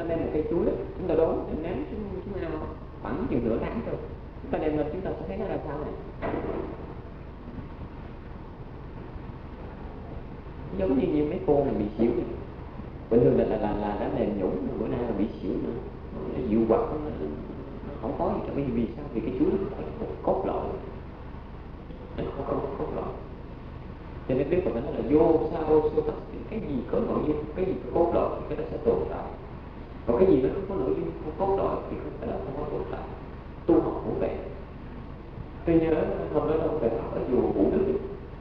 đem một cây chuối đó, chúng ta đốn, ném xuống ao khoảng chừng nửa tháng thôi, chúng ta đem lên chúng ta sẽ thấy nó ra sao này. Giống như mấy cô mà bị xỉu này. Bình thường là đã mềm nhũn, bữa nay là bị xỉu nữa, nó dịu quặt, nó không có gì cả. Vì sao? Vì cái chuối nó phải một cốt lõi, nó không có một cốt lõi. Cho nên nếu mà nói là vô sao cái gì có nội dung, cái gì có cốt lõi thì cái đó sẽ tồn tại. Còn cái gì nó không có nội dung, không cốt lõi thì cái đó không có tồn tại. Tu học cũng vậy. Tôi nhớ hôm đó đâu về học ở chùa Vũ Đức,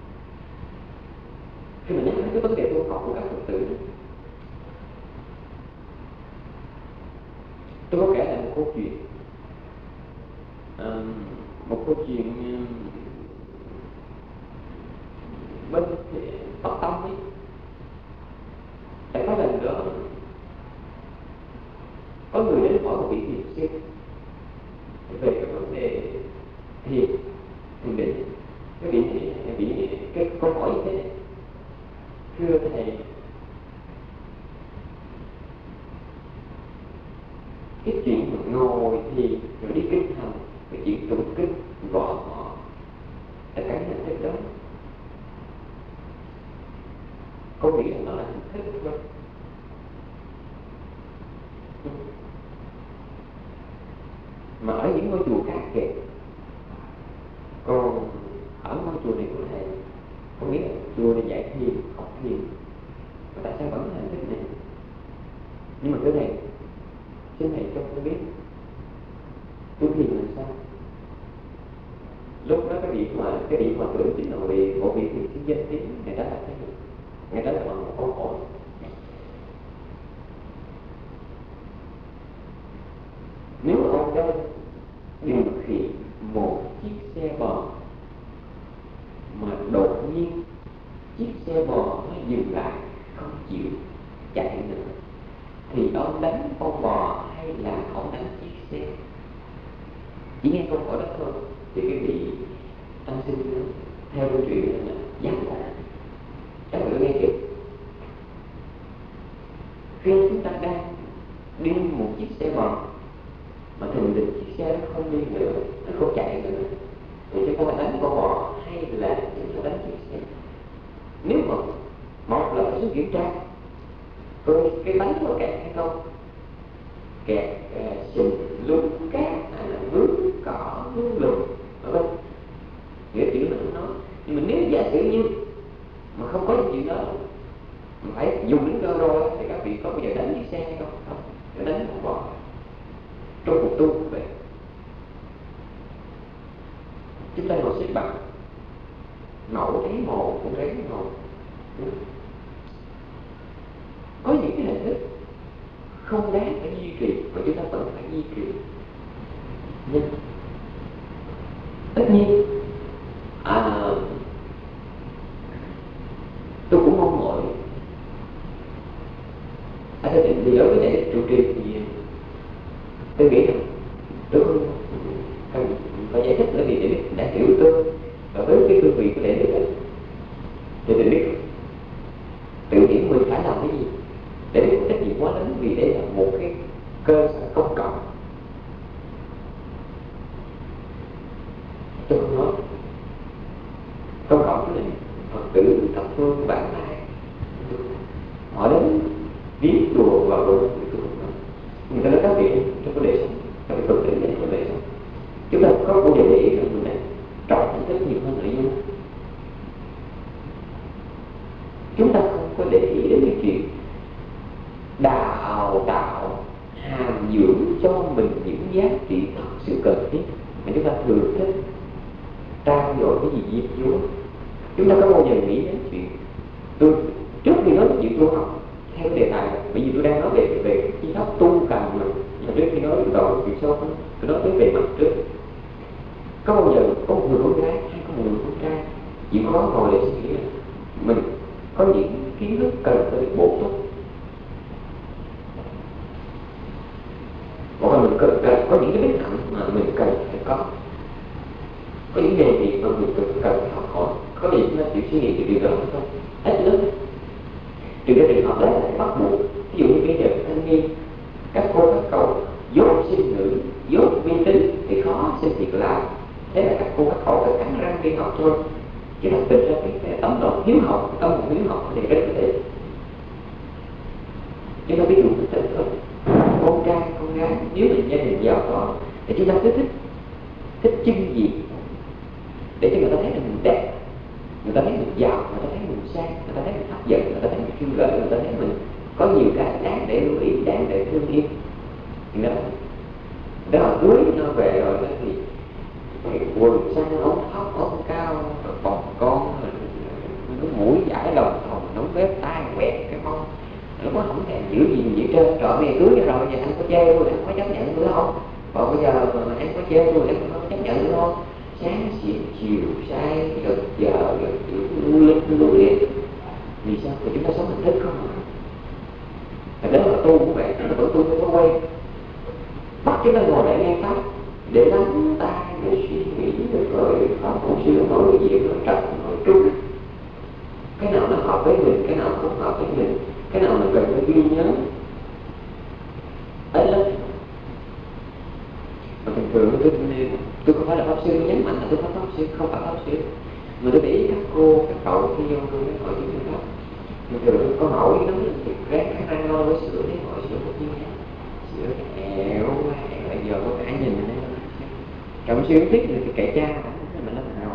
khi mà nhắc đến cái vấn đề tu học của các Phật tử, tôi có kể lại một câu chuyện, bên Bắc Tông ấy. Tại có lần đó có người đến hỏi một vị thiền sư về cái vấn đề thiền định. Cái câu hỏi như thế này: thưa thầy, cái chuyện mà ngồi thiền rồi đi kinh hành, cái chuyện tụng kinh gõ họ là cái hình thức đó, có nghĩ rằng nó là hình thức không? Mà ở những ngôi chùa khác kìa, còn ở ngôi chùa này của thầy có nghĩa là chùa này dạy thiền, học thiền, mà tại sao vẫn là hình thức này? Nhưng mà cái này xin thầy cho tôi biết tu thiền là sao? Lúc đó cái điện mà tưởng chính là một vị thiền sư danh tiếng, người đó là cái gì? Người đó là bằng một câu hỏi. Nếu ông đây điều khiển một chiếc xe bò mà đột nhiên chiếc xe bò nó dừng lại không chịu chạy nữa, thì ông đánh con bò hay là ông đánh chiếc xe? Chỉ nghe câu hỏi đó thôi thì cái vị tăng sinh theo câu chuyện là giác ngộ. Các bạn nghe chưa? Khi chúng ta đang đi một chiếc xe bò mà thình lình chiếc xe nó không đi nữa, nó không chạy nữa, thì chúng ta đánh con bò hay là chúng ta đánh chiếc xe? Nếu mà một là phải xuống kiểm tra coi cái bánh có kẹt hay không, kẹt sình lún cát hay là vướng cỏ vướng lùn, phải không? Nghĩa chữ là không nói. Nhưng mà nếu giả sử như mà không có những chuyện đó, mà phải dùng đến cơ rồi thì các vị có bao giờ đánh chiếc xe hay không? Không, phải đánh con bò. Trong cuộc tu cũng vậy. Chúng ta ngồi xếp bằng, nổ thấy mồ cũng thấy ngồi. Có những cái hình thức không đáng phải duy trì mà chúng ta vẫn phải duy trì. Nhưng tất nhiên tôi cũng mong mỏi ở đây đi đối với đại trụ trì thì tôi nghĩ rằng tôi không cần phải giải thích, bởi vì để biết đã hiểu tôi và với cái cương vị của đại đức thì tôi biết tự nhiên mình phải làm cái gì để biết trách nhiệm quá lớn, vì đây là một cái cơ sở công cộng. Tôi không nói công cộng cái này Phật tử thập phương bản lai họ đến viếng chùa vào độ tôi không nói. Người ta nói các vị trong cái đời sống, trong cái Phật tử này trong đời sống, chúng ta có bao giờ để ý rằng người này trọng hình thức nhiều hơn nội dung. Chúng ta không có để ý đến cái chuyện đào tạo hàm dưỡng cho mình những giá trị thật sự cần thiết, mà chúng ta thường thích trao dồi cái gì diêm dúa. Chúng ta có bao giờ nghĩ đến chuyện tôi trước khi nói chuyện tu học theo đề tài, bởi vì tôi đang nói về chi pháp tu cần mà trước khi nói đầu chuyện sâu tôi nói tới về mặt trước. Có bao giờ có một người con gái hay có một người con trai chịu khó ngồi để suy nghĩ là mình có những kiến thức cần phải được bổ túc, hoặc là mình cần có những cái biết hạnh mà mình cần phải có những nghề nghiệp mà mình cần phải học hỏi, có gì chúng ta chịu suy nghĩ về điều đó hay không? Hết lớn. Trừ cái trường hợp đó là bắt buộc. Ví dụ như bây giờ thanh niên Các cô các cậu dốt sinh ngữ, dốt uy tín thì khó xin việc làm. Thế là các cô các cậu phải cắn răng đi học thôi. Chứ thật tình ra cái tấm lòng hiếu học, tâm hồn hiếu học thì rất là tệ. Chúng ta ví dụ thực tình thôi, con trai con gái nếu mình gia đình giàu có thì chúng ta cứ thích trưng diện để cho người ta thấy là mình đẹp, người ta thấy mình giàu, người ta thấy mình sang, người ta thấy mình hấp dẫn, người ta thấy mình khiêu gợi, người ta thấy mình có nhiều cái đáng để lưu ý, đáng để thương yêu. Thì đó là cưới nó về rồi đó thì quần xanh ống thóc ống cao rồi bồng con nó mũi giải đồng thòng nó bếp tai quẹt cái mông nó có không thèm giữ gì trơn. Trời mày cưới rồi giờ anh có chê tôi, anh có chấp nhận tôi không? Còn bây giờ mà anh có chê tôi, anh có chấp nhận tôi không? Sáng xịn chiều sai gần giờ gần lưu linh lưu liệt vì sao? Vì chúng ta sống hình thức không à? Thật đó là tu cũng vậy, nó bởi tu không có quen bắt chúng ta ngồi lại nghe pháp để lắng tai, để suy nghĩ, rồi pháp cũng sư nói chuyện, nói trật, nói trúng cái nào nó hợp với mình, cái nào không hợp với mình, cái nào mình cần phải ghi nhớ ấy lắm. Mà thường thường tôi không phải là pháp sư, nhấn mạnh là tôi phải pháp sư, không phải pháp sư, mà tôi để ý các cô, các cậu khi vô tôi hỏi chuyện pháp thường có hỏi nó thì ráng khả năng lo với sửa để hỏi sửa một nhiêu nhé, sửa ẻo lại giờ có cả nhìn đây trọng siêu tiết thì kệ cha mình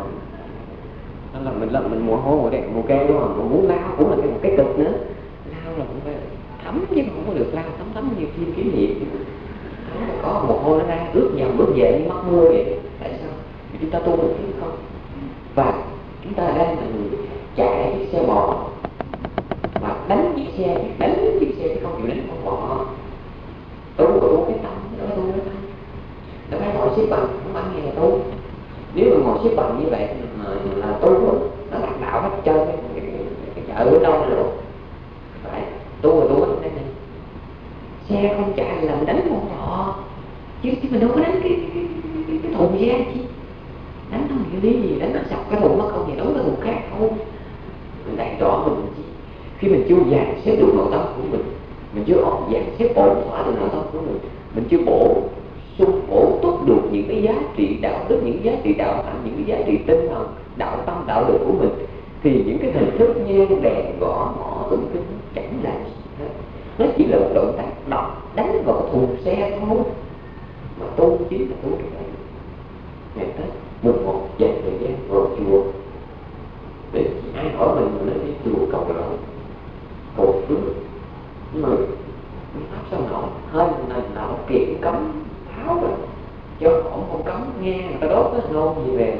là mình mùa hôi mùa đẹp mùa kê đúng không? Mà muốn lao cũng là một cái cực nữa, lao là cũng phải thấm chứ không có được lao thấm như phim kiếm hiệp. Có một hôi nó ra ướt nhầm ướt về như mắc mưa vậy. Tại sao? Vì chúng ta tu được chứ không? Và chúng ta đang chạy chiếc xe bò mà đánh chiếc xe chứ không chịu đánh con bò. Tu cái tâm nó tu cái tâm. Nó phải ngồi xếp bằng, không phải nghe là tu. Nếu mà ngồi xếp bằng như vậy là tu nó lạc đạo hết trơn cái chợ ở đâu rồi. Phải tu rồi tu hết đây này. Xe không chạy là mình đánh con bò. Chứ mình đâu có đánh cái thùng xe chứ. Đánh không hiểu lý gì, đánh nó sập cái thùng mất không thì đấu cái thùng khác thôi. Mình đại rõ mình chi. Khi mình chưa dàn xếp được nội tâm của mình chưa dàn xếp ổn thỏa được nội tâm của mình chưa bổ túc được những cái giá trị đạo đức, những giá trị đạo hạnh, những cái giá trị tinh thần, đạo tâm, đạo đức của mình, thì những cái hình thức nhang đèn gõ mõ tụng kinh chẳng là gì hết. Nó chỉ là một động tác đập đánh vào cái thùng xe thôi. Mà tu chính là tu cái này. Ngày Tết mùng 1 dành thời gian vào chùa để ai hỏi mình nói đi chùa cầu đó cầu phước, nhưng mà pháp sao nổi hơn là nó kiện cấm tháo rồi cho không cấm nghe người ta đốt cái nôn gì về.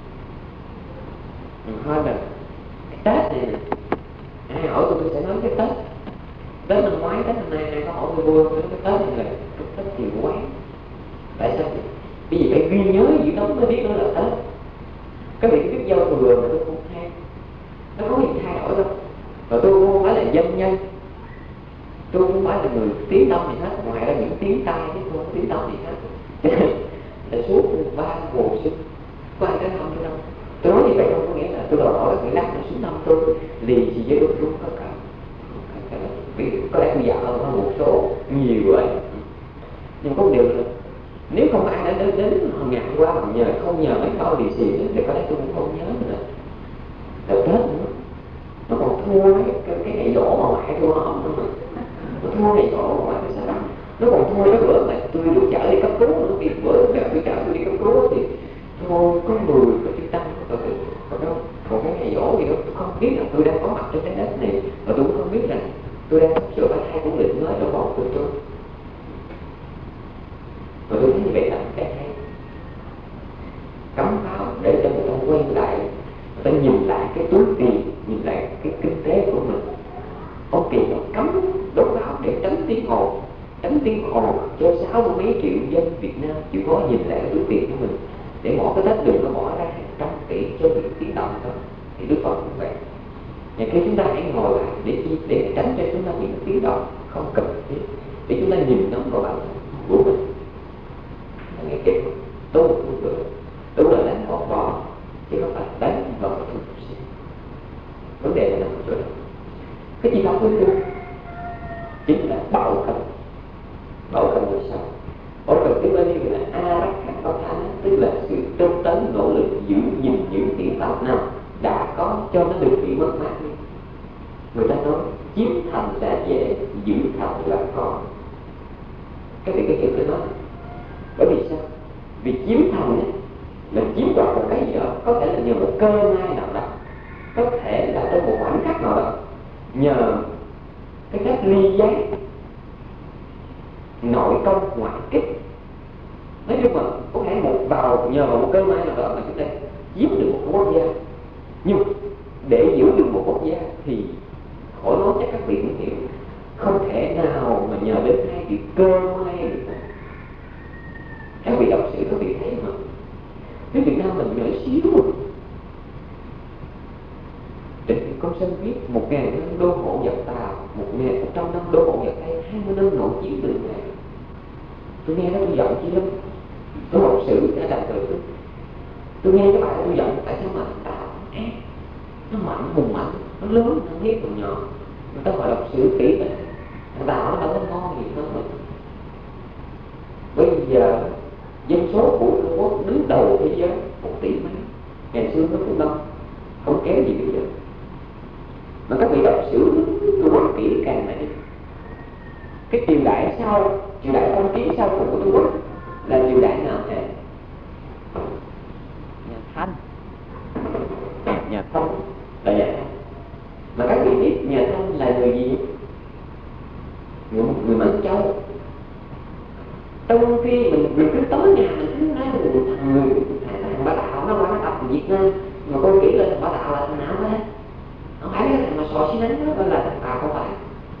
Hơn là cái Tết này ai hỏi tôi sẽ nói cái Tết năm ngoái, Tết năm nay ai có hỏi tôi vui cái Tết này là cái Tết chiều quán. Tại sao? Bởi vì phải ghi nhớ gì đó mới biết nó là Tết. Các vị biết giao thừa mà tôi không hay, nó có gì thay đổi đâu. Và tôi không phải là dân nhân, tôi không phải là người tiếng tâm gì hết, ngoài ra những tiếng tai chứ không có tiếng tâm gì hết. Là suốt 3 mùa xuân có ai đến thăm tôi đâu. Tôi nói như vậy không có nghĩa là tôi đòi hỏi người lát nó xuống thăm tôi lì gì với tôi không có cả. Có lẽ tôi dạo hơn một số nhiều vậy. Nhưng có một điều là nếu không ai đã đến ngày hôm qua mà không nhờ mấy câu lì xì thì có lẽ tôi cũng không nhớ nữa. Là Tết nữa nó còn thua cái ngày dỗ mà ngoại tôi không nữa. Nó thua ngày dỗ mà ngoại tôi sao? Nó còn thua cái bữa mà tôi được chở đi cấp cứu nữa. Vì bữa tôi chở tôi đi cấp cứu thì thôi có 10 có chữ tăng còn đâu. Còn cái ngày dỗ gì đó tôi không biết là tôi đang có mặt trên trái đất này, và tôi cũng không biết là tôi đang sửa bài thai của lịch mới ở bọc của tôi. Và tôi thấy như vậy là cái hay cấm pháo để cho người ta quay lại, người ta nhìn lại cái túi tiền, nhìn lại cái kinh tế của mình. Ông tiền nó cấm đốt pháo để tránh tiếng ồn cho 60 mấy triệu dân Việt Nam chịu khó nhìn lại cái túi tiền của mình, để mỗi cái Tết đừng có bỏ ra hàng trăm tỷ cho những tiếng động thôi. Thì Đức Phật cũng vậy. Nhà khi chúng ta hãy ngồi lại để tránh cho chúng ta những tiếng động không cần thiết, để chúng ta nhìn ngắm vào bản thân của mình. Nghe kịp tu cũng được, tu là đánh con bò chứ không phải đánh vào cái thùng xe. Vấn đề là nằm ở chỗ đó. Cái chi pháp cuối cùng chính là bạo khởi. bảo cần là sao? Bảo cần thứ bao nhiêu là Arakkhata, tức là sự trông tấn nỗ lực giữ gìn những thiện pháp nào đã có cho nó được bị mất mát đi. Người ta nói chiếm thành là dễ, giữ thành là khó. Các vị có hiểu tôi nói? Bởi vì sao? Vì chiếm thành ấy, là chiếm đoạt một cái gì đó, có thể là nhờ một cơ may nào đó, có thể là trong một khoảnh khắc nào đó, nhờ cái cách ly gián, nội công ngoại kích. Nói chung là có thể nhờ một cơ may nào đó mà chúng ta chiếm được một quốc gia. Nhưng để giữ được một quốc gia thì khỏi nói chắc các vị cũng hiểu, không thể nào mà nhờ đến hai chữ cơ may được. Các vị đọc sử các vị thấy mà cái Việt Nam mình nhỏ xíu rồi. Trịnh Công Sơn viết 1000 năm đô hộ Nhật Tàu, 100 năm đô hộ Nhật Tây, 20 năm nội chiến đường này. Tôi nghe nó tôi giận chi lắm. Tôi học sử đã làm từ tôi nghe cái bài tôi giận tại sao mà Tàu nó mạnh, hùng mạnh, nó lớn, nó hiếp còn nhỏ. Người ta gọi đọc sử kỹ này, thằng Tàu nó đâu có ngon gì hơn mình. Bây giờ dân số của Trung Quốc đứng đầu thế giới 1 tỷ mấy, ngày xưa nó cũng đông, không kém gì bây giờ. Mà các vị đọc sử Trung Quốc kỹ càng này, cái triều đại sau, triều đại phong kiến sau của Trung Quốc là triều đại nào thế? Nhà Thanh. Nhà Thông là nhà Thanh. Mà các vị biết nhà Thanh là người gì? Người Mãn Châu. Trong khi mình cứ tới nhà mình cứ nói thằng Bá Đạo nó qua nó tập Việt Nam, mà cô nghĩ là thằng Bá Đạo là thằng nào hết? Không phải cái thằng mà sò xí nánh đó gọi là thằng Tàu, không phải.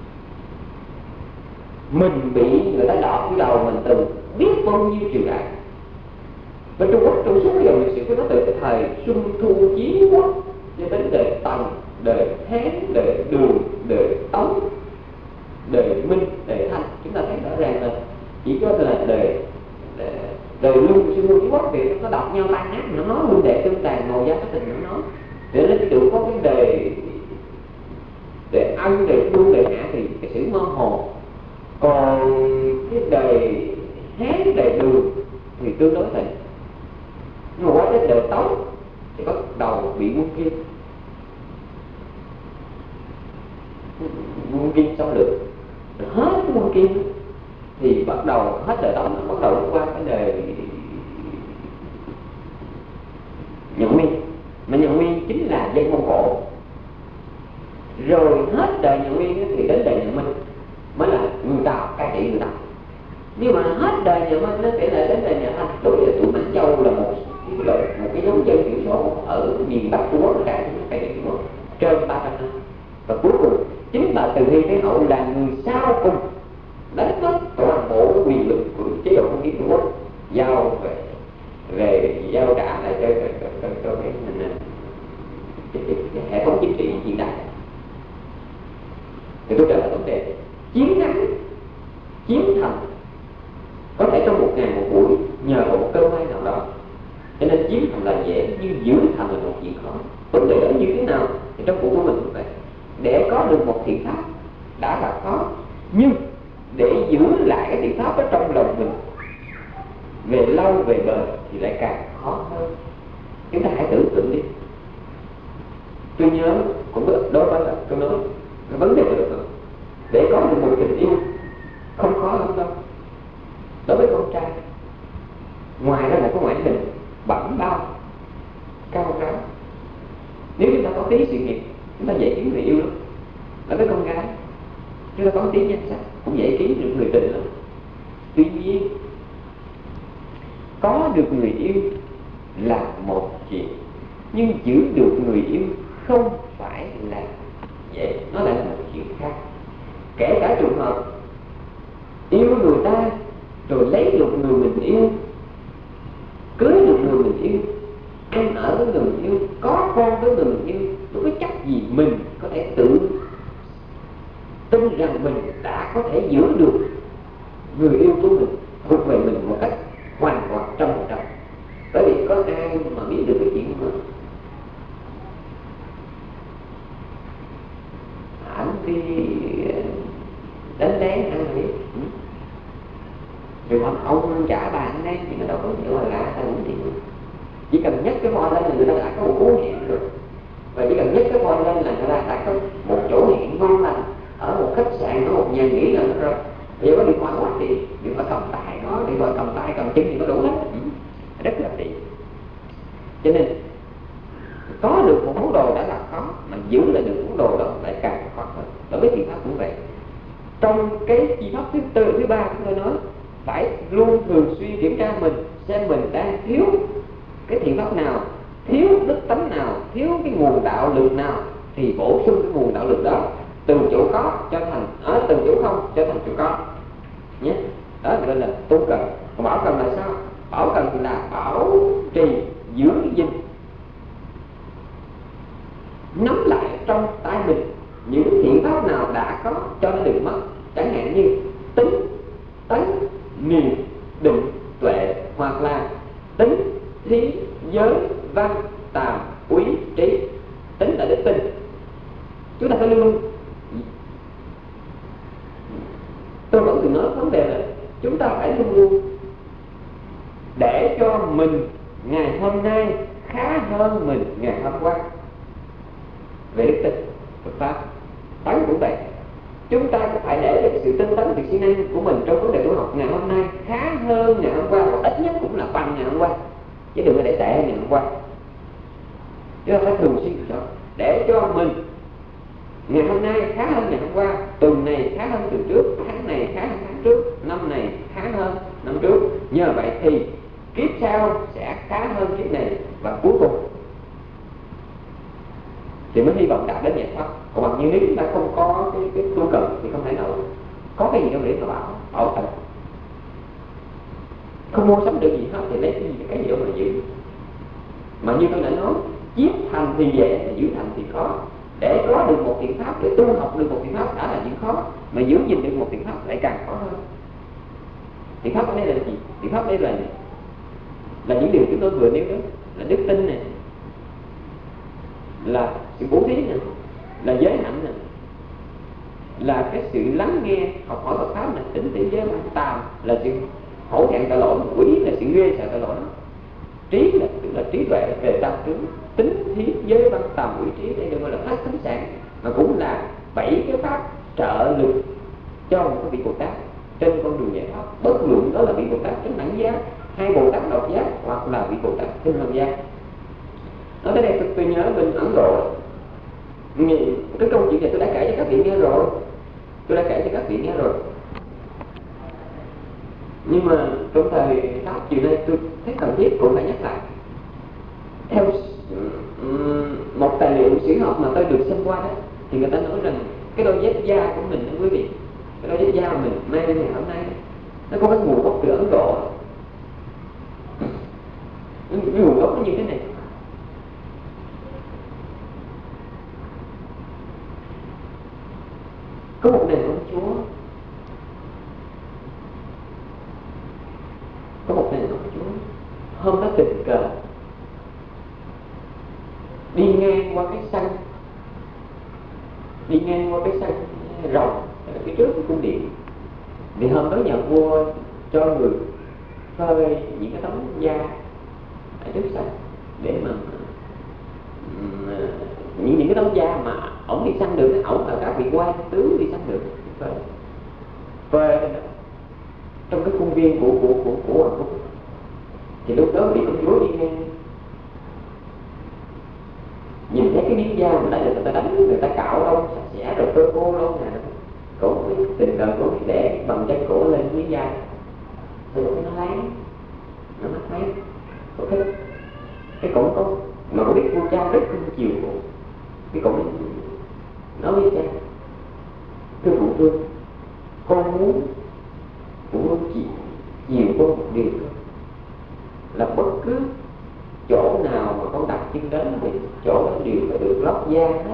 Mình bị người ta đọt cái đầu mình từ biết bao nhiêu triều đại. Và Trung Quốc trong suốt cái dòng lịch sử của nó từ cái thời Xuân Thu Chiến Quốc cho đến đời Tần, đời Hán, đời Đường, đời Tống, đời Minh, đời Thanh, chúng ta thấy rõ ràng là chỉ có là đời Lương Xuân Thu Chiến Quốc thì nó đọc nhau tan nát, nó nói huynh đệ tương tàn màu da có tình nó nói. Để đến được có cái đời Ân, đời Phương, đời Hạ thì cái sử mơ hồ. Còn cái đời Hán, đời Đường thì tương đối thịnh. Nhưng mà qua đến đời Tống thì bắt đầu bị quân Kim. Quân Kim xâm lược, hết cái quân Kim thì bắt đầu hết đời Tống, bắt đầu qua cái đời Nhận Nguyên. Mà Nhận Nguyên chính là dân Mông Cổ. Rồi hết đời Nhận Nguyên thì đến đời Nhận Minh mới là người Tàu, cai trị người Tàu. Nhưng mà hết đời Nhận Minh nó kể là đến đời Nhà Thanh. Đối với tụi Mãn Châu là một cái nhóm dân thiểu số ở miền Bắc Trung Quốc, cai trị Trung Quốc trên 300 năm. Và cuối cùng chính bà Từ Hy Thái Hậu là người sau cùng đánh mất toàn bộ quyền lực của chế độ phong kiến Trung Quốc, giao giao trả lại cho cái hệ thống chính trị hiện đại. Thì tôi trở lại vấn đề chiến thắng, chiếm thành có thể trong một ngày một buổi nhờ một cơ may nào đó, cho nên chiếm thành là dễ nhưng giữ thành là một chuyện khó. Vấn đề đó như thế nào thì trong cuộc của mình cũng vậy. Để có được một thiện pháp đã là khó, nhưng để giữ lại cái thiện pháp ở trong lòng mình về lâu về bền thì lại càng khó hơn. Chúng ta hãy tưởng tượng đi. Tôi nhớ cũng đó là tôi nói cái vấn đề được rồi. Để có được một tình yêu không khó lắm đâu. Đối với con trai, ngoài ra là có ngoại hình bảnh bao, cao ráo. Nếu chúng ta có tí sự nghiệp, chúng ta dễ kiếm người yêu lắm. Đối với con gái, chúng ta có tí nhan sắc cũng dễ kiếm được người tình lắm. Tuy nhiên, có được người yêu là một chuyện, nhưng giữ được người yêu không phải là dễ, nó lại là một chuyện khác. Kể cả trường hợp yêu người ta rồi lấy được người mình yêu, cưới được người mình yêu, ăn ở với người mình yêu, có con với người mình yêu, tôi có chắc gì mình có thể tự tin rằng mình đã có thể giữ được người yêu của mình thuộc về mình một cách hoàn toàn 100%. Bởi vì có ai mà biết được cái chuyện mà ảnh đi đánh lén ăn biết. Rồi ông trả bạn đây thì nó đâu có gì là lạ, ta uống thì chỉ cần nhấc cái voi lên là người ta đã có một cú hẹn rồi, và chỉ cần nhấc cái voi lên là người ta đã có một chỗ hẹn ngon lành ở một khách sạn, ở một nhà nghỉ rồi. Bây giờ có điện thoại quá thì điện thoại cầm tay có, điện thoại cầm tay cầm chân thì có đủ hết, rất là tiện. Cho nên có được một món đồ đã là khó, mà giữ lại được món đồ đó lại càng khó hơn. Đối với thiện pháp cũng vậy. Trong cái chi pháp thứ ba chúng tôi nói, phải luôn thường xuyên kiểm tra mình xem mình đang thiếu cái thiện pháp nào, thiếu đức tánh nào, thiếu cái nguồn đạo lực nào, thì bổ sung cái nguồn đạo lực đó từ chỗ có cho thành từ chỗ không cho thành chỗ có nhé. Đó gọi là tu cần. Còn bảo cần là sao? Bảo cần là bảo trì giữ gìn, nắm lại trong tay mình những thiện pháp nào đã có cho nó đừng mất. Chẳng hạn như tính, tánh, niệm, định, tuệ, hoặc là tính, thí, giới, văn, tàm, úy, trí. Tính là đức tin. Chúng ta phải luôn, tôi vẫn thường nói vấn đề là chúng ta phải luôn luôn để cho mình ngày hôm nay khá hơn mình ngày hôm qua về đức tin Phật pháp. Tánh cũng vậy, chúng ta cũng phải để cho sự tinh tấn, sự siêng năng của mình trong vấn đề tu học ngày hôm nay khá hơn ngày hôm qua, hoặc ít nhất cũng là bằng ngày hôm qua, chứ đừng có để tệ ngày hôm qua. Chúng ta phải thường xuyên đó để cho mình ngày hôm nay khá hơn ngày hôm qua, tuần này khá hơn tuần trước, tháng này khá hơn tháng trước, năm này khá hơn năm trước. Nhờ vậy thì kiếp sau sẽ khá hơn kiếp này, và cuối cùng thì mới hy vọng đạt đến giải thoát. Còn bằng như nếu chúng ta không có cái tu cần thì không thể nào có cái gì đâu để mà bảo tận. Không mua sắm được gì hết thì lấy cái gì đâu mà giữ. Mà như tôi đã nói, giết thành thì dễ, giữ thành thì khó. Để có được một thiện pháp, để tu học được một thiện pháp đã là chuyện khó, mà giữ gìn được một thiện pháp lại càng khó hơn. Thiện pháp ở đây là gì? Thiện pháp ở đây là những điều chúng tôi vừa nêu đó, là đức tin này, là sự bố thí này, là giới hạnh này, là cái sự lắng nghe học hỏi Phật pháp này, tính thế giới văn tàm là sự hổ thẹn tội lỗi, quý là sự ghê sợ tội lỗi, trí là tức là trí tuệ về tam tướng, tính thí giới văn tàm quý trí, đây được gọi là pháp thánh sản, mà cũng là 7 cái pháp trợ lực cho một cái vị Bồ Tát trên con đường giải thoát. Bất luận đó là vị Bồ Tát trên đẳng giác, hay Bồ Tát độc giác, hoặc là vị Bồ Tát trên lâm giác. Nói tới đây tôi nhớ bên Ấn Độ, cái câu chuyện này tôi đã kể cho các vị nghe rồi, nhưng mà trong thời pháp chiều nay tôi thấy cần thiết cũng phải nhắc lại. Theo một tài liệu sử học mà tôi được xem qua đó, thì người ta nói rằng cái đôi dép da của mình đó quý vị, cái đôi dép da mà mình mang ngày hôm nay nó có cái nguồn gốc từ Ấn Độ. Cái nguồn gốc nó như thế này. Có một nền công chúa, hôm đó tình cờ đi ngang qua cái sân rộng ở phía trước cái cung điện. Thì hôm đó nhà vua cho người phơi những cái tấm da ở trước sân để mà những cái tấm da mà ổng đi săn được, ổng là các vị quan tướng đi săn được phơi trong cái khuôn viên của hoàng cung. Thì lúc đó vị công chúa đi ngang, nhìn thấy cái miếng da mà đã được người ta đánh, người ta cạo lông sạch sẽ rồi cơ khô lông nè, cổ tình cờ cổ để bằng chân cổ lên miếng da, rồi nó láng, nó mát mát, cổ thích. Cái cổ có mà cổ biết vua cha rất cưng chiều cổ, cái cổ nói với cha: thưa phụ vương, con muốn phụ vương chiều con một điều thôi, là bất cứ chỗ nào mà con đặt chân đến thì chỗ đó đều phải được lót da hết.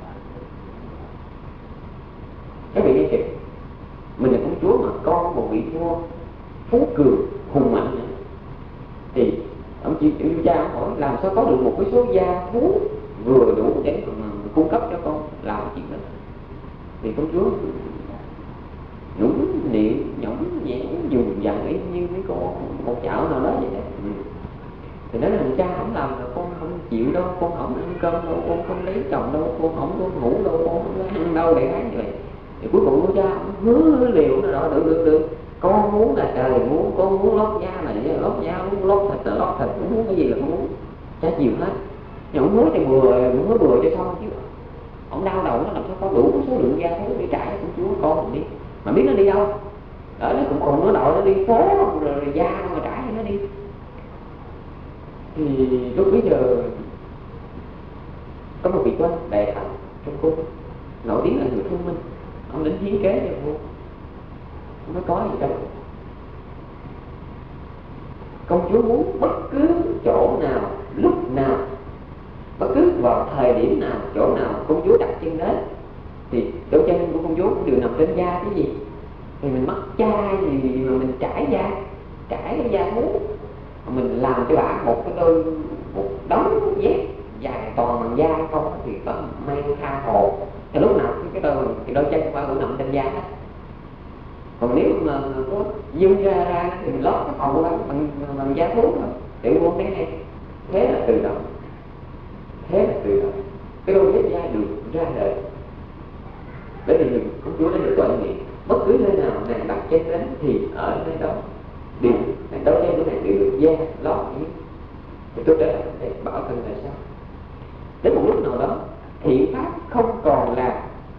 Các vị nghe kìa, mình là công chúa mà con một vị vua phú cường hùng mạnh nữa, thì ông cha ông hỏi làm sao có được một cái số da thú vừa đủ để mà cung cấp cho con làm chuyện đó. Thì công chúa nhũng niệm nhõng nhẽo dùng giận y như mấy con chảo nào đó vậy đó. Thì nói rằng cha không làm là con không chịu đâu, con không ăn cơm đâu, con không lấy chồng đâu, con không có ngủ đâu, con không có ăn đâu, để kháng như vậy. Thì cuối cùng cha hứa liều nó đó, được con muốn là trời muốn, con muốn lót da này lót da, muốn lót thịt là lót thịt, muốn cái gì là con muốn, cha chịu hết. Nhưng ông hứa thì hứa bừa cho xong chứ ông đau đầu nó làm sao có đủ số lượng da thú để trả cho chúa con mình đi, mà biết nó đi đâu đó, nó cũng còn nó nội nó đi phố rồi da đâu mà trả cho nó đi. Thì lúc bây giờ có một vị quan đại thần trong cung nổi tiếng là người thông minh, ông đến hiến kế cho vua, không có gì đâu. Công chúa muốn bất cứ chỗ nào, lúc nào, bất cứ vào thời điểm nào, chỗ nào công chúa đặt chân đến thì chỗ chân của công chúa cũng đều nằm trên da cái gì. Thì mình mắc chai gì mà mình trải cái da thú, mình làm cho bà một đống dép dài toàn bằng da không thì có mang tha hồ. Thì lúc nào cái đôi chân của bà cũng nằm trên da hết. Còn nếu mà có dương ra thì mình lót cái phòng bằng da thú thôi, để muốn thấy hay. Thế là từ đó cái đôi dép da được ra đời. Bởi vì công chúa đã được quản niệm bất cứ nơi nào nàng đặt chân đến thì ở nơi đó đều đôi chân của nàng đều được da lót như. Thì tôi trở lại để bảo thân là sao? Đến một lúc nào đó thiện pháp không còn là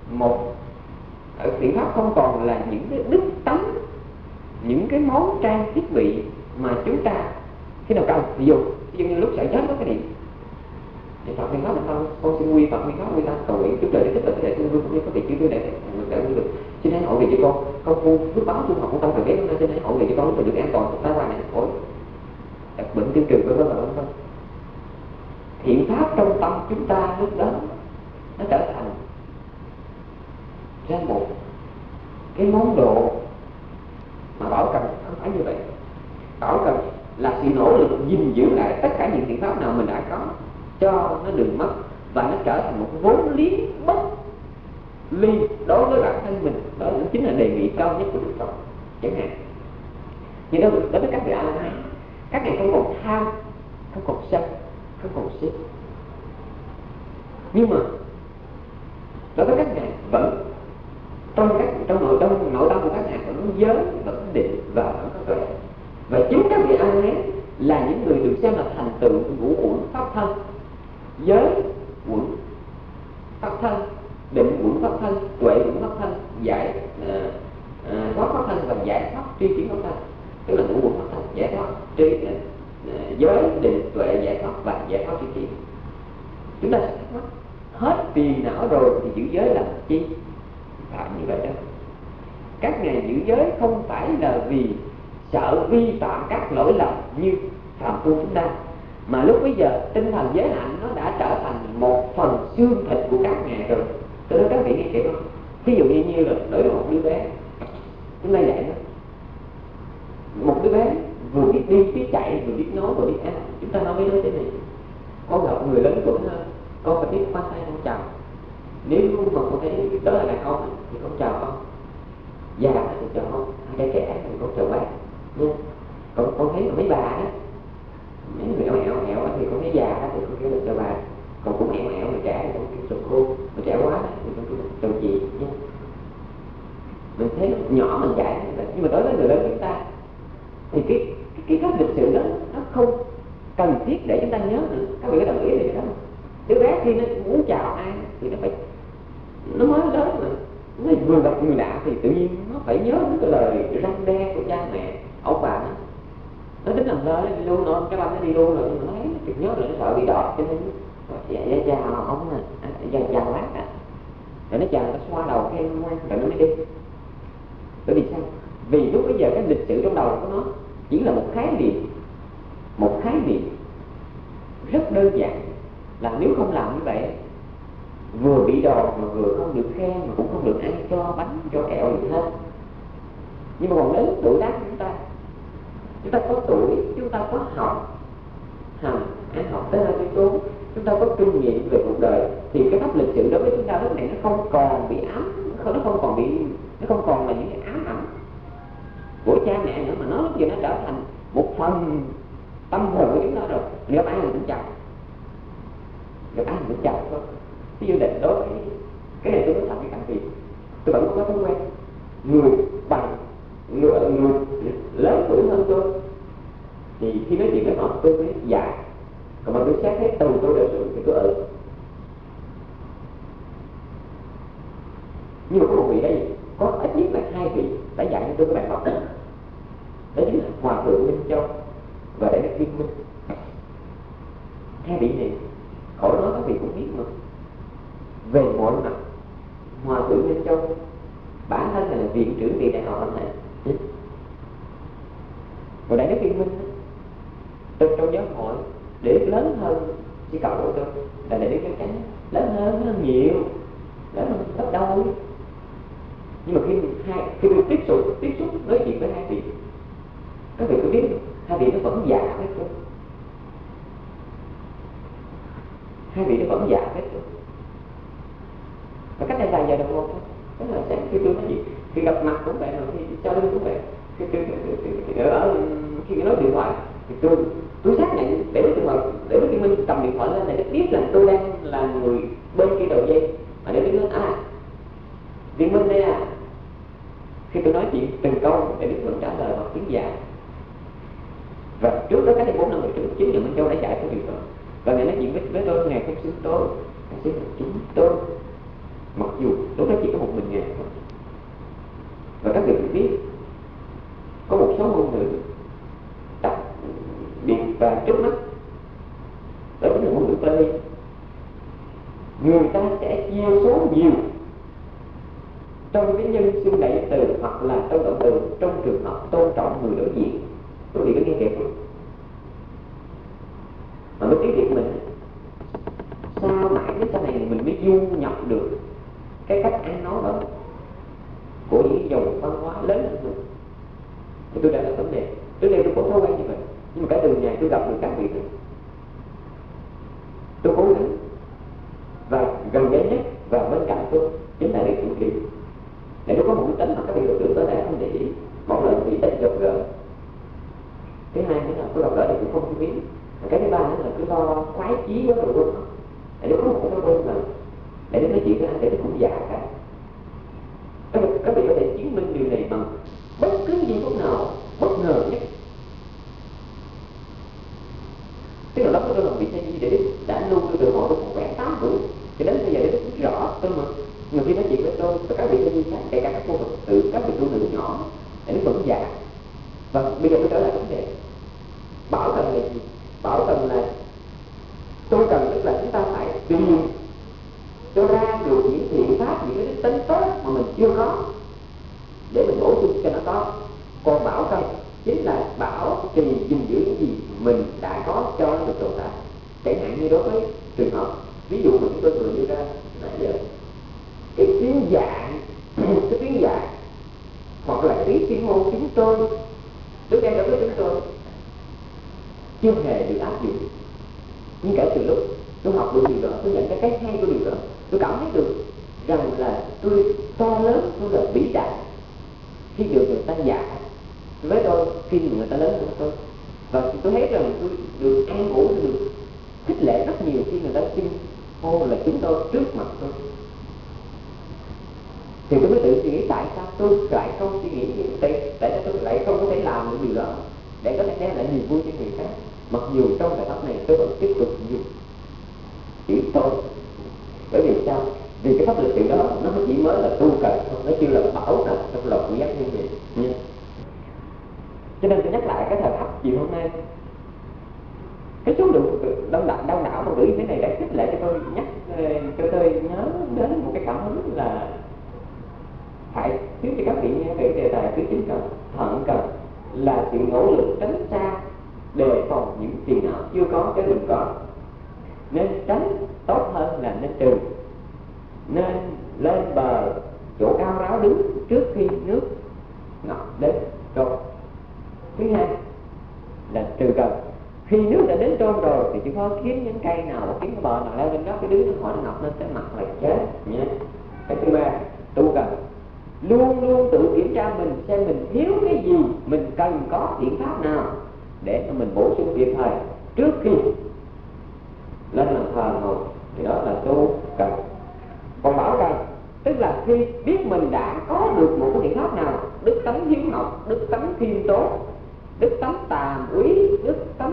thiện pháp không còn là những cái đức tánh, những cái món trang thiết bị mà chúng ta khi nào cần. Ví dụ như lúc sợ chết có cái điện thì Phật Nguyên Pháp mình con xin quy Phật Nguyên Pháp quy ta cầu nguyện chúc trời để tích cực để thương vương cũng như có thể chữ tôi để được. Xin hãy hộ về cho con phu phước báo tu học của con phải biết hôm nay, xin hãy hộ về cho con lúc được an toàn của ta qua này khỏi đặc bệnh tiêu trừ vân vân. Thiện pháp trong tâm chúng ta lúc đó nó trở thành ra một cái món đồ mà Bảo cần không phải như vậy. Bảo cần là sự nỗ lực gìn giữ lại tất cả những thiện pháp nào mình đã có cho nó đừng mất, và nó trở thành một vốn liếng bất ly đối với bản thân mình. Đó chính là đề nghị cao nhất của Đức Phật chẳng hạn. Nhưng đối với các vị A-la-hán, các ngài không còn tham, không còn sân, không còn si. Nhưng mà đối với các ngài vẫn trong nội tâm của các ngài vẫn giới, vẫn định và vẫn có tuệ. Và chính các vị A-la-hán là những người được xem là thành tựu ngũ uẩn pháp thân. Giới uẩn pháp thân, định uẩn pháp thân, tuệ uẩn pháp thân, giải thoát pháp thân và giải thoát tri kiến pháp thân. Tức là ngũ uẩn pháp thân, giải thoát giới, định, tuệ, giải thoát và giải thoát tri kiến. Chúng ta sẽ thắc mắc hết phiền não rồi thì giữ giới làm chi? Phải như vậy đó. Các ngài giữ giới không phải là vì sợ vi phạm các lỗi lầm như phạm phu chúng ta, mà lúc bây giờ tinh thần giới hạnh nó đã trở thành một phần xương thịt của các ngài rồi. Tôi nói các vị nghe kỹ không? Ví dụ như là đối với một đứa bé, chúng ta dạy nó, một đứa bé vừa biết đi, biết chạy, vừa biết nói, vừa biết ăn. Chúng ta nói với nó thế này: con gặp người lớn tuổi hơn, con phải biết khoan tay con chào. Nếu mà con thấy đó là đàn ông thì con chào con, già thì chào con, hai trẻ thì con chào bác nha. Còn con thấy mấy bà đó, mấy người ẻo thì con thấy già thì con kêu được chào bà, còn cũng ẻo mà trẻ thì con kêu chào cô, mà trẻ quá thì con kêu chào chị nha. Mình thấy nhỏ mình dạy, nhưng mà đối với người lớn chúng ta thì cái cách lịch sự đó nó không cần thiết để chúng ta nhớ nữa. Các vị có đồng ý về đó không? Đứa bé khi nó muốn chào ai thì nó phải, nó mới lớn mà nó vừa gặp người lạ thì tự nhiên nó phải nhớ những cái lời răn đe của cha mẹ ông bà nó tính làm lơ, nó đi luôn rồi, cái ba nó đi luôn rồi, nhưng mà nó thấy nó nhớ là nó sợ bị đọt, cho nên dạ chào ông nè, chào bác à, rồi nó chào, nó xoa đầu cái ngoan rồi nó mới đi. Bởi vì sao? Vì lúc bây giờ cái lịch sử trong đầu của nó chỉ là một khái niệm rất đơn giản, là nếu không làm như vậy vừa bị đòn mà vừa không được khen mà cũng không được ăn cho bánh cho kẹo gì hết. Nhưng mà còn lớn tuổi tác chúng ta có tuổi, chúng ta có học hành, ăn học tới nơi tới chốn, chúng ta có kinh nghiệm về cuộc đời, thì cái pháp lịch sự đối với chúng ta lúc này nó không còn bị ám, nó không còn là những cái ám ảnh của cha mẹ nữa, mà nó giờ nó trở thành một phần tâm hồn của chúng nó rồi. Gặp ai mình cũng chào, gặp ai mình cũng chào thôi. Ví dụ định đối với cái này tôi nói thật với các vị, tôi vẫn có thói quen người bằng người lớn tuổi hơn tôi thì khi nói chuyện với họ tôi mới dạ, còn mà tôi xét thấy từ tôi đời sự thì tôi nhưng mà có một vị đây, có ít nhất là 2 vị đã dạy cho tôi cái bài học đó. Đó chính là Hòa Thượng Minh Châu và Đại Đức Viên Minh. 2 vị này khỏi nói các vị cũng biết mà, về mọi mặt Hòa Thượng Minh Châu bản thân là viện trưởng viện đại học Anh Hải, còn Đại Đức Viên Minh trong giáo hội để lớn hơn chỉ cậu của tôi là Đại Đức Giáo Chánh, lớn hơn nhiều, lớn hơn gấp đôi. Nhưng mà khi tôi tiếp xúc nói chuyện với 2 vị, các vị có biết 2 vị nó vẫn giả với tôi, 2 vị nó vẫn giả với tôi. Và cách đây vài giờ đồng hồ thôi, tức là sáng khi tôi nói gì, khi gặp mặt cũng vậy, rồi khi cho lưng cũng vậy, khi nói điện thoại thì tôi xác nhận để đối tượng Minh cầm điện thoại lên để biết là tôi đang là người bên kia đầu dây, mà để biết nói Viên Minh đây à. Khi tôi nói chuyện từng câu để Đức vẫn trả lời bằng tiếng dạ. Và trước đó cách đây 4 năm trước, chính nhà Minh Châu đã dạy cái điều đó. Và Ngài nói chuyện với tôi, Ngài không xưng tôi, Ngài xưng là chúng tôi. Mặc dù lúc đó chỉ có một mình Ngài thôi. Và các vị biết có một số ngôn ngữ đặc biệt và trước mắt, đó chính là ngôn ngữ Pali. Người ta sẽ chia số nhiều trong cái nhân xưng đại từ hoặc là trong động từ trong trường hợp tôn trọng người đối diện. Quý vị có nghe kịp không? Mà với tiếng Việt mình sao mãi đến sau này mình mới du nhập được cái cách ăn nói đó của những dòng văn hóa lớn hơn mình. Thì tôi đã là vấn đề. Trước đây tôi có thói quen như vậy, nhưng mà cả đường ngày tôi gặp được các vị này, tôi cố gắng và gần đây nhất và bên cạnh tôi chính là Đức Trụ Trì. Để nó có một tính mà các vị đội trưởng có thể không để ý, một là bị ít gặp gỡ, thứ hai nữa là có gặp gỡ thì cũng không biết, cái thứ ba nữa là cứ lo khoái chí quá rồi quên. Để nó có một cái quen là để nó nói chuyện với anh để nó cũng già cả. Các vị có thể chứng minh điều này bằng bất cứ giây phút nào bất ngờ nhất. Tức là lúc đó tôi làm vị Tây Di để đã luôn tôi từ hồi tôi còn khoảng 8 tuổi cho đến bây giờ để biết rõ tôi mà. Người khi nói chuyện với tôi và các vị Tây Di khác, kể cả các cô Phật tử, các vị tu nữ nhỏ để nó vẫn già. Và bây giờ tôi trở lại vấn đề bảo cần là gì? Bảo cần là tôi cần, tức là chúng ta phải tìm cho ra được những thiện pháp, những cái đức tính tốt mà mình chưa có để mình bổ sung cho nó có. Còn bảo cần chính là bảo trì gìn giữ những gì mình đã có cho nó được tồn tại. Chẳng hạn như đối với trường hợp ví dụ mà chúng tôi vừa đưa ra nãy giờ, cái tiếng dạng cái tiếng dạng hoặc là cái tiếng môn chúng tôi trước đây đối với chúng tôi chưa hề được áp dụng. Nhưng kể từ lúc tôi học được điều đó, tôi nhận ra cái hay của điều đó, tôi cảm thấy được rằng là tôi to lớn, tôi là vĩ đại khi được người ta dạy với tôi, khi người ta lớn hơn tôi. Và tôi thấy rằng tôi được an ủi, được khích lệ rất nhiều khi người ta xưng hô là chúng tôi trước mặt tôi. Thì tôi mới tự suy nghĩ tại sao tôi lại không suy nghĩ như vậy, tại sao tôi lại không có thể làm được điều đó để có thể đem lại niềm vui cho người khác. Mặc dù trong bài tập này tôi vẫn tiếp tục dùng chữ tôi. Bởi vì sao? Vì cái pháp lực tự đó nó chỉ mới là tu cần thôi, nó chưa là bảo trợ trong lòng của giác nhân vậy nha. Cho nên tôi nhắc lại cái thời khắc chiều hôm nay, cái số lượng đông đảo mà gửi thế này đã khích lệ cho tôi cho tôi nhớ đến một cái cảm hứng là phải thiếu cho các vị nghe về đề tài tứ chính cần, thận cần là sự nỗ lực tránh xa, đề phòng những phiền não chưa có chứ đừng có. Nên tránh tốt hơn là nên trừ, nên lên bờ chỗ cao ráo đứng trước khi nước ngập đến trôn. Thứ hai là trừ cần. Khi nước đã đến trôn rồi thì chỉ có kiếm những cây nào, kiếm cái bờ nào leo lên đó, cái đứng nó khỏi nó ngập lên tới mặt là chết nhé. Cái thứ ba tu cần. luôn luôn tự kiểm tra mình xem mình thiếu cái gì, mình cần có biện pháp nào để mà mình bổ sung kịp thời trước khi lên làm thờ rồi. Thì đó là tu cần. Còn bảo cần tức là khi biết mình đã có được một cái biện pháp nào, đức tánh hiếu học, đức tánh khiêm tốn, đức tánh tàm quý, đức tánh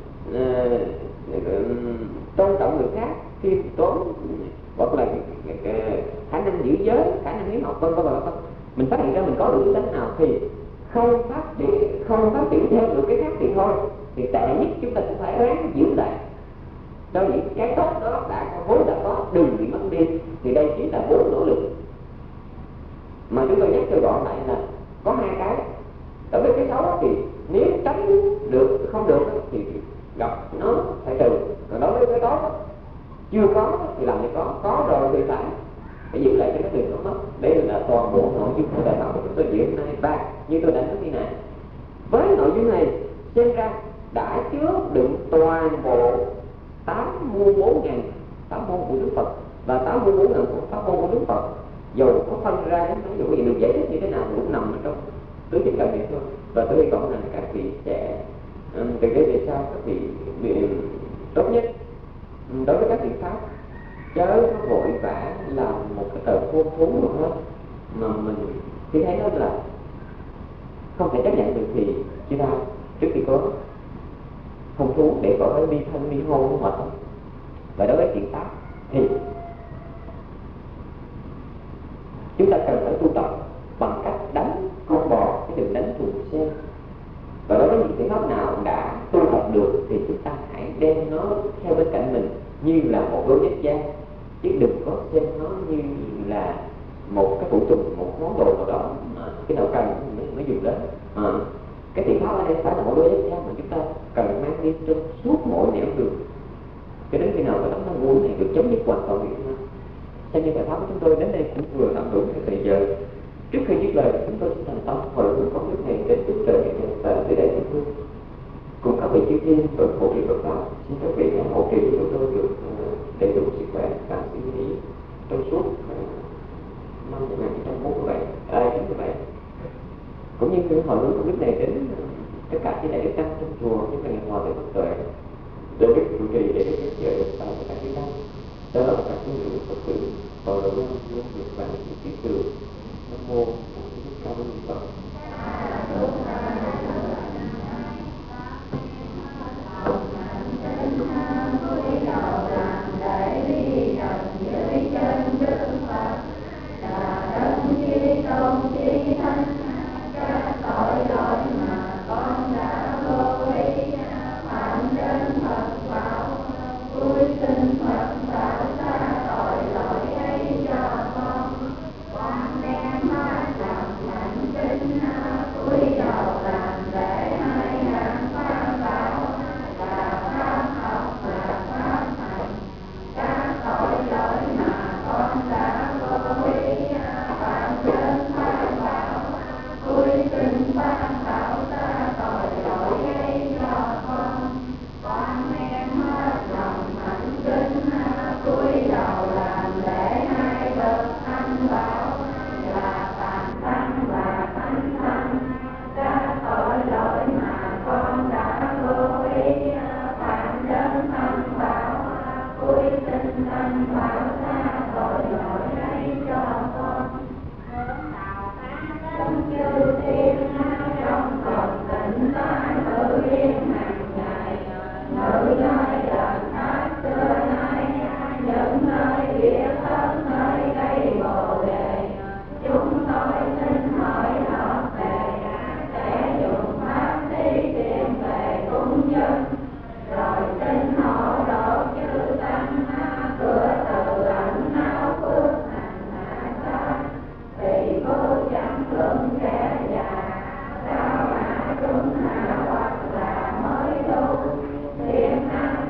tôn trọng người khác, khiêm tốn, hoặc là cái khả năng giữ giới, khả năng hiếu học, vân vân. Mình phát hiện ra mình có được đức tánh nào thì không phát triển theo được cái khác thì thôi, thì tệ nhất chúng ta cũng phải ráng giữ lại cho những cái tốt đó vốn đã có, đừng bị mất đi. Thì đây chỉ là 4 nỗ lực mà chúng tôi nhắc cho gọn lại là có 2 cái. Đối với cái xấu thì nếu tránh được không được thì gặp nó phải trừ, còn đối với cái tốt chưa có thì làm gì có rồi thì phải giữ lại cho nó đừng có mất. Đây là toàn bộ nội dung của bài học của chúng tôi diễn hôm nay. Và như tôi đã nói như này, với nội dung này xem ra đã chứa đựng toàn bộ 84.000 pháp môn của Đức Phật và 84.000 pháp môn của Đức Phật. Dù có phân ra ví dụ gì được giải thích như thế nào cũng nằm ở trong tứ niệm khởi niệm thôi. Và tôi hy vọng rằng các vị sẽ từ đây về sau các vị tốt nhất đối với các biện pháp chớ nó vội vã làm một cái tờ khôn thú nữa hết, mà mình khi thấy nó là không thể chấp nhận được thì chúng ta trước khi có hôn thú để có đi thân đi hôn nó mệt. Và đối với biện pháp thì chúng ta cần phải tu tập bằng cách đánh con bò chứ đừng đánh chuột xe. Và đối với những biện pháp nào đã tu tập được thì chúng ta hãy đem nó theo bên cạnh mình như là một đôi dép da, chứ đừng có xem nó như là một cái phụ tùng, một món đồ nào đó mà cái nào cần mới dùng đến. Cái biện pháp ở đây phải là một đôi dép da mà chúng ta cần mang đi trên suốt mọi nẻo đường cho đến khi nào cái tấm nó nguồn này được chấm dứt hoàn toàn Việt Nam. Theo như bài pháp của chúng tôi đến đây cũng vừa tạm đủ cái thời giờ. Trước khi dứt lời chúng tôi xin thành tâm hồi hướng công đức này đến Đức Trời và tới đây chúng tôi cùng các vị chư thiên và hộ trì Phật pháp. Xin các vị hộ trì cho tôi được đầy đủ sức khỏe và suy nghĩ trong suốt năm 1947 cũng như những hồi hướng công đức này đến tất cả những đại đức tăng trong chùa, những người hòa thượng Phật tuệ để biết trụ trì để biết giới được tạo tất cả chúng ta. Đó là các tín hữu Phật tử và là luôn luôn được bạn chỉ từ Nam mô Cao Ni Phật. Hãy subscribe cho kênh Ghiền Mì Gõ để không bỏ lỡ những video hấp dẫn.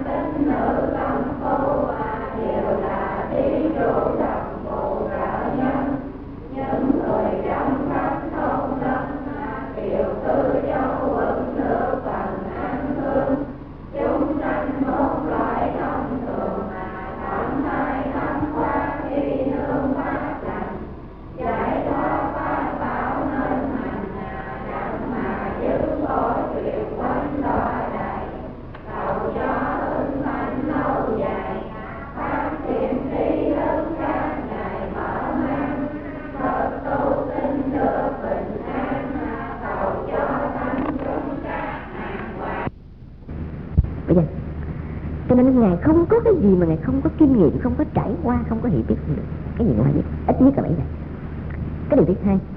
Cho nên Ngài không có cái gì mà Ngài không có kinh nghiệm, không có trải qua, không có hiểu biết được. Cái gì Ngài biết, ít nhất là vậy. Cái điều thứ hai,